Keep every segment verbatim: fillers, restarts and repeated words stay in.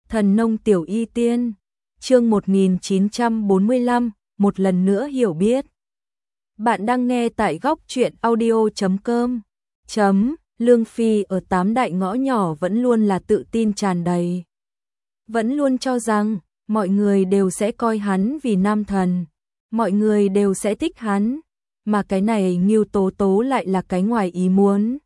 Thần nông tiểu y tiên, chương một nghìn chín trăm bốn mươi lăm, một lần nữa hiểu biết. Bạn đang nghe tại góc truyện audio chấm com. Chấm, Lương Phi ở tám đại ngõ nhỏ vẫn luôn là tự tin tràn đầy. Vẫn luôn cho rằng, mọi người đều sẽ coi hắn vì nam thần, mọi người đều sẽ thích hắn, mà cái này Ngưu Tố Tố lại là cái ngoài ý muốn.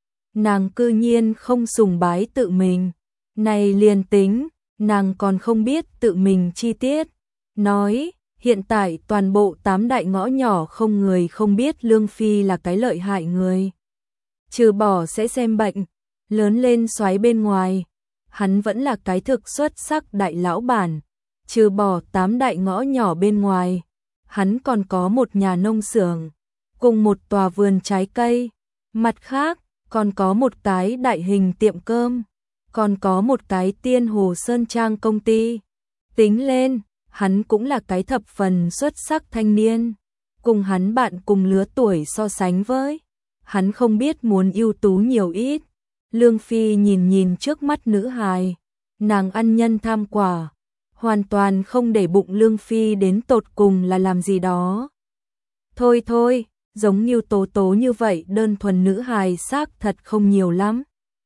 Nàng cư nhiên không sùng bái tự mình, này liền tính, nàng còn không biết tự mình chi tiết. Nói, hiện tại toàn bộ tám đại ngõ nhỏ không người không biết Lương Phi là cái lợi hại người. Trừ bỏ sẽ xem bệnh, lớn lên xoáy bên ngoài, hắn vẫn là cái thực xuất sắc đại lão bản. Trừ bỏ tám đại ngõ nhỏ bên ngoài, hắn còn có một nhà nông xưởng, cùng một tòa vườn trái cây. Mặt khác, còn có một cái đại hình tiệm cơm, còn có một cái Tiên Hồ Sơn Trang công ty. Tính lên, hắn cũng là cái thập phần xuất sắc thanh niên. Cùng hắn bạn cùng lứa tuổi so sánh với, hắn không biết muốn ưu tú nhiều ít. Lương Phi nhìn nhìn trước mắt nữ hài, nàng ăn nhân tham quả, hoàn toàn không để bụng Lương Phi đến tột cùng là làm gì đó. Thôi thôi, giống như Tố Tố như vậy đơn thuần nữ hài xác thật không nhiều lắm.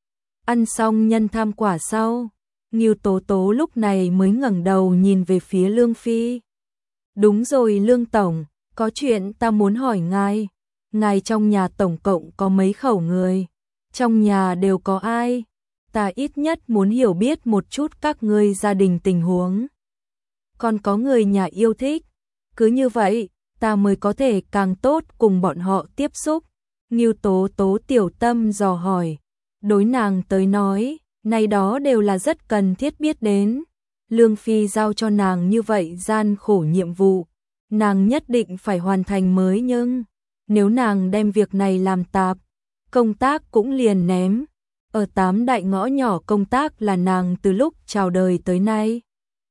Ăn xong nhân tham quả sau, Ngưu Tố Tố lúc này mới ngẩng đầu nhìn về phía Lương Phi. Đúng rồi Lương Tổng, có chuyện ta muốn hỏi ngài. Ngài trong nhà tổng cộng có mấy khẩu người? Trong nhà đều có ai? Ta ít nhất muốn hiểu biết một chút các ngươi gia đình tình huống. Còn có người nhà yêu thích. Cứ như vậy, ta mới có thể càng tốt cùng bọn họ tiếp xúc. Ngưu Tố Tố tiểu tâm dò hỏi. Đối nàng tới nói, này đó đều là rất cần thiết biết đến. Lương Phi giao cho nàng như vậy gian khổ nhiệm vụ, nàng nhất định phải hoàn thành mới, nhưng nếu nàng đem việc này làm tạp, công tác cũng liền ném. Ở tám đại ngõ nhỏ công tác là nàng từ lúc chào đời tới nay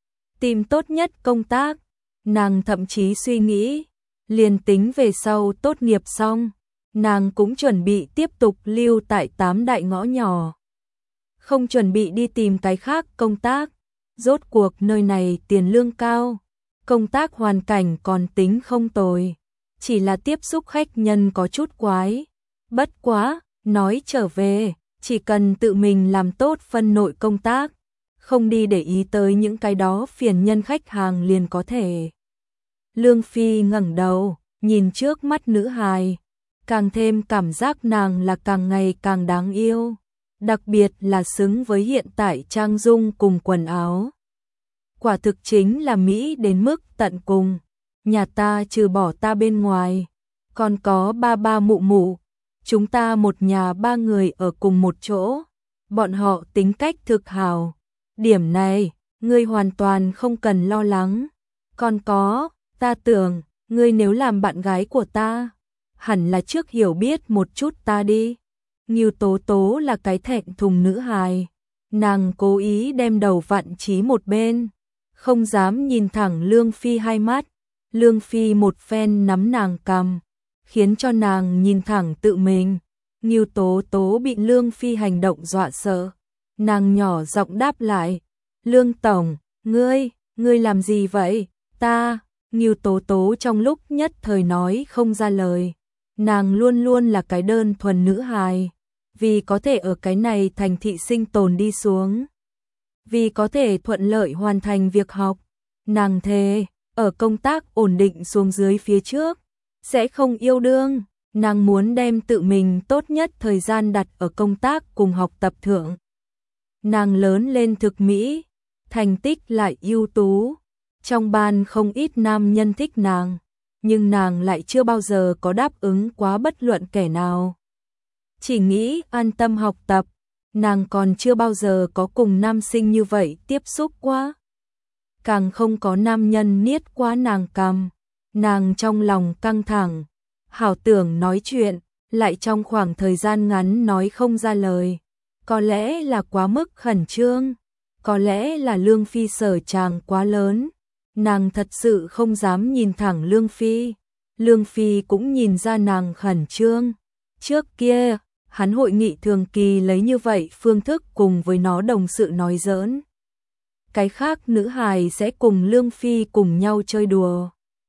tìm tốt nhất công tác. Nàng thậm chí suy nghĩ, liền tính về sau tốt nghiệp xong, nàng cũng chuẩn bị tiếp tục lưu tại tám đại ngõ nhỏ, không chuẩn bị đi tìm cái khác công tác. Rốt cuộc nơi này tiền lương cao, công tác hoàn cảnh còn tính không tồi, chỉ là tiếp xúc khách nhân có chút quái. Bất quá, nói trở về, chỉ cần tự mình làm tốt phân nội công tác, không đi để ý tới những cái đó phiền nhân khách hàng liền có thể. Lương Phi ngẩng đầu, nhìn trước mắt nữ hài, càng thêm cảm giác nàng là càng ngày càng đáng yêu, đặc biệt là xứng với hiện tại trang dung cùng quần áo. Quả thực chính là Mỹ đến mức tận cùng. Nhà ta trừ bỏ ta bên ngoài, còn có ba ba mụ mụ, chúng ta một nhà ba người ở cùng một chỗ, bọn họ tính cách thực hào. Điểm này, ngươi hoàn toàn không cần lo lắng. Còn có, ta tưởng, ngươi nếu làm bạn gái của ta, hẳn là trước hiểu biết một chút ta đi. Ngưu Tố Tố là cái thẹn thùng nữ hài, nàng cố ý đem đầu vặn chí một bên, không dám nhìn thẳng Lương Phi hai mắt. Lương Phi một phen nắm nàng cằm, khiến cho nàng nhìn thẳng tự mình. Ngưu Tố Tố bị Lương Phi hành động dọa sợ, nàng nhỏ giọng đáp lại, Lương Tổng, ngươi, ngươi làm gì vậy? Ta, Ngưu Tố Tố trong lúc nhất thời nói không ra lời. Nàng luôn luôn là cái đơn thuần nữ hài, vì có thể ở cái này thành thị sinh tồn đi xuống, vì có thể thuận lợi hoàn thành việc học, nàng thề, ở công tác ổn định xuống dưới phía trước, sẽ không yêu đương. Nàng muốn đem tự mình tốt nhất thời gian đặt ở công tác cùng học tập thượng. Nàng lớn lên thực mỹ, thành tích lại ưu tú, trong ban không ít nam nhân thích nàng, nhưng nàng lại chưa bao giờ có đáp ứng quá bất luận kẻ nào. Chỉ nghĩ an tâm học tập, nàng còn chưa bao giờ có cùng nam sinh như vậy tiếp xúc quá. Càng không có nam nhân niết quá nàng cằm. Nàng trong lòng căng thẳng, hảo tưởng nói chuyện, lại trong khoảng thời gian ngắn nói không ra lời. Có lẽ là quá mức khẩn trương, có lẽ là Lương Phi sở tràng quá lớn. Nàng thật sự không dám nhìn thẳng Lương Phi. Lương Phi cũng nhìn ra nàng khẩn trương. Trước kia, hắn hội nghị thường kỳ lấy như vậy phương thức cùng với nó đồng sự nói giỡn. cái khác nữ hài sẽ cùng Lương Phi cùng nhau chơi đùa.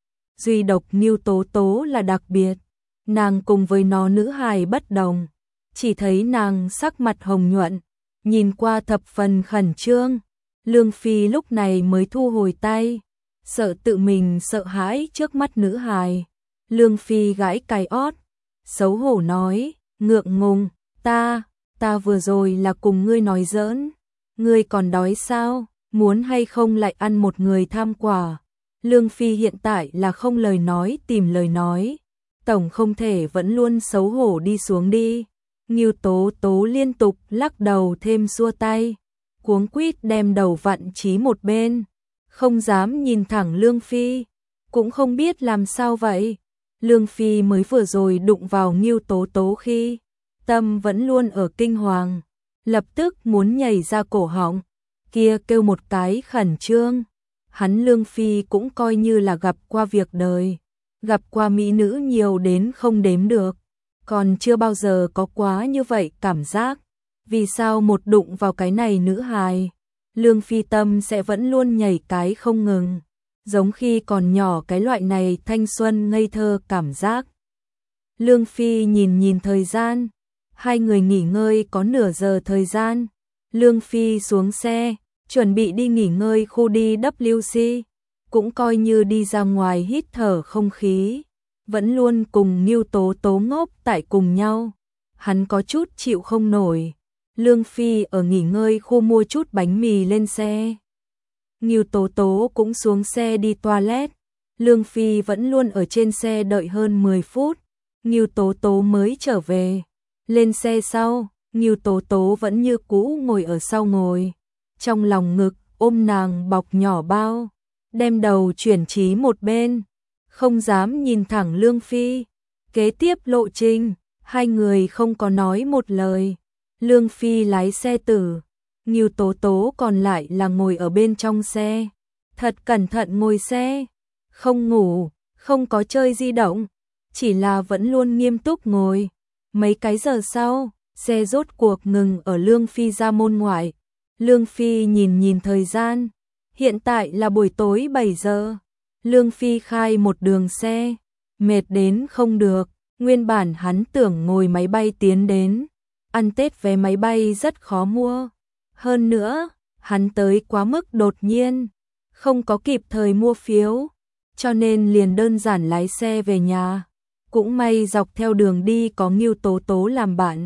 Duy độc Ngưu Tố Tố là đặc biệt, nàng cùng với nó nữ hài bất đồng, chỉ thấy nàng sắc mặt hồng nhuận, nhìn qua thập phần khẩn trương. Lương Phi lúc này mới thu hồi tay, sợ tự mình sợ hãi trước mắt nữ hài. Lương Phi gãi cái ót, xấu hổ nói, ngượng ngùng, ta, ta vừa rồi là cùng ngươi nói giỡn, ngươi còn đói sao, muốn hay không lại ăn một người tham quả. Lương Phi hiện tại là không lời nói tìm lời nói, tổng không thể vẫn luôn xấu hổ đi xuống đi. Ngưu Tố Tố liên tục lắc đầu thêm xua tay, cuống quýt đem đầu vặn chí một bên, không dám nhìn thẳng Lương Phi, cũng không biết làm sao vậy. Lương Phi mới vừa rồi đụng vào Ngưu Tố Tố khi tâm vẫn luôn ở kinh hoàng, lập tức muốn nhảy ra cổ họng, kia kêu một cái khẩn trương. Hắn Lương Phi cũng coi như là gặp qua việc đời, gặp qua mỹ nữ nhiều đến không đếm được, còn chưa bao giờ có quá như vậy cảm giác. Vì sao một đụng vào cái này nữ hài, Lương Phi tâm sẽ vẫn luôn nhảy cái không ngừng, giống khi còn nhỏ cái loại này thanh xuân ngây thơ cảm giác. Lương Phi nhìn nhìn thời gian, hai người nghỉ ngơi có nửa giờ thời gian. Lương Phi xuống xe, chuẩn bị đi nghỉ ngơi khu đi W C, cũng coi như đi ra ngoài hít thở không khí, vẫn luôn cùng Ngưu Tố Tố ngốc tại cùng nhau. Hắn có chút chịu không nổi. Lương Phi ở nghỉ ngơi khu mua chút bánh mì lên xe. Ngưu Tố Tố cũng xuống xe đi toilet. Lương Phi vẫn luôn ở trên xe đợi hơn mười phút. Ngưu Tố Tố mới trở về. Lên xe sau, Ngưu Tố Tố vẫn như cũ ngồi ở sau ngồi. Trong lòng ngực, ôm nàng bọc nhỏ bao. Đem đầu chuyển chí một bên. Không dám nhìn thẳng Lương Phi. Kế tiếp lộ trình, hai người không có nói một lời. Lương Phi lái xe tử, Ngưu Tố Tố còn lại là ngồi ở bên trong xe. Thật cẩn thận ngồi xe, không ngủ, không có chơi di động, chỉ là vẫn luôn nghiêm túc ngồi. Mấy cái giờ sau, xe rốt cuộc ngừng ở Lương Phi ra môn ngoại. Lương Phi nhìn nhìn thời gian, hiện tại là buổi tối bảy giờ. Lương Phi khai một đường xe, mệt đến không được, nguyên bản hắn tưởng ngồi máy bay tiến đến. Ăn Tết vé máy bay rất khó mua. Hơn nữa, hắn tới quá mức đột nhiên, không có kịp thời mua phiếu, cho nên liền đơn giản lái xe về nhà. Cũng may dọc theo đường đi có Ngưu Tố Tố làm bạn.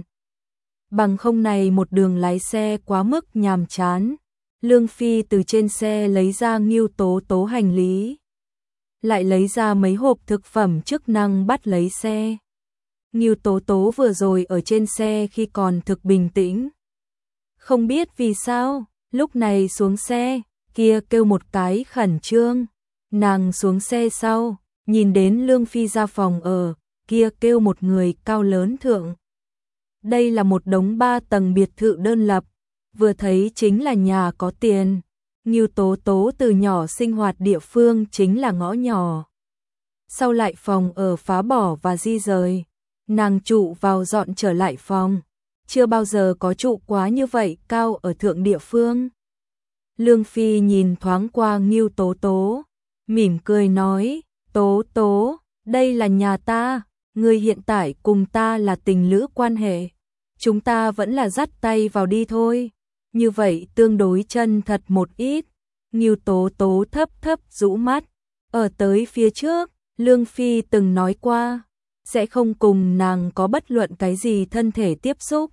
Bằng không này một đường lái xe quá mức nhàm chán. Lương Phi từ trên xe lấy ra Ngưu Tố Tố hành lý, lại lấy ra mấy hộp thực phẩm chức năng bắt lấy xe. Ngưu Tố Tố vừa rồi ở trên xe khi còn thực bình tĩnh. Không biết vì sao, lúc này xuống xe, kia kêu một cái khẩn trương. Nàng xuống xe sau, nhìn đến Lương Phi ra phòng ở, kia kêu một người cao lớn thượng. Đây là một đống ba tầng biệt thự đơn lập, vừa thấy chính là nhà có tiền. Ngưu Tố Tố từ nhỏ sinh hoạt địa phương chính là ngõ nhỏ. Sau lại phòng ở phá bỏ và di rời. Nàng trụ vào dọn trở lại phòng, chưa bao giờ có trụ quá như vậy cao ở thượng địa phương. Lương Phi nhìn thoáng qua Ngưu Tố Tố, mỉm cười nói, Tố Tố, đây là nhà ta, ngươi hiện tại cùng ta là tình lữ quan hệ, chúng ta vẫn là dắt tay vào đi thôi, như vậy tương đối chân thật một ít. Ngưu Tố Tố thấp thấp rũ mắt, ở tới phía trước, Lương Phi từng nói qua, sẽ không cùng nàng có bất luận cái gì thân thể tiếp xúc.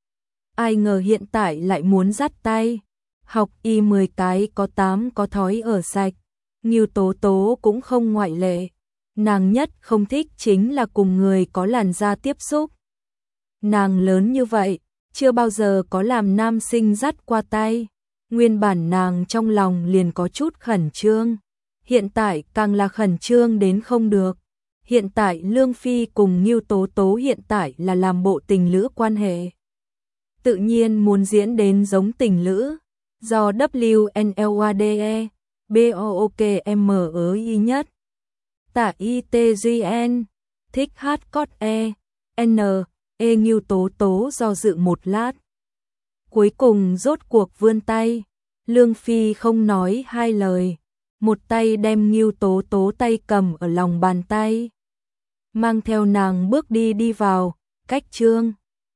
Ai ngờ hiện tại lại muốn dắt tay. Học y mười cái có tám có thói ở sạch. Ngưu Tố Tố cũng không ngoại lệ. Nàng nhất không thích chính là cùng người có làn da tiếp xúc. Nàng lớn như vậy, chưa bao giờ có làm nam sinh dắt qua tay. Nguyên bản nàng trong lòng liền có chút khẩn trương. Hiện tại càng là khẩn trương đến không được. Hiện tại Lương Phi cùng Ngưu Tố Tố hiện tại là làm bộ tình lữ quan hệ. Tự nhiên muốn diễn đến giống tình lữ. Do W N L A D E, B O O K M I nhất. Tả I T G N, thích hát cốt E, N, E Ngưu Tố Tố do dự một lát. Cuối cùng rốt cuộc vươn tay, Lương Phi không nói hai lời, một tay đem Ngưu Tố Tố tay cầm ở lòng bàn tay, mang theo nàng bước đi đi vào, cách Trương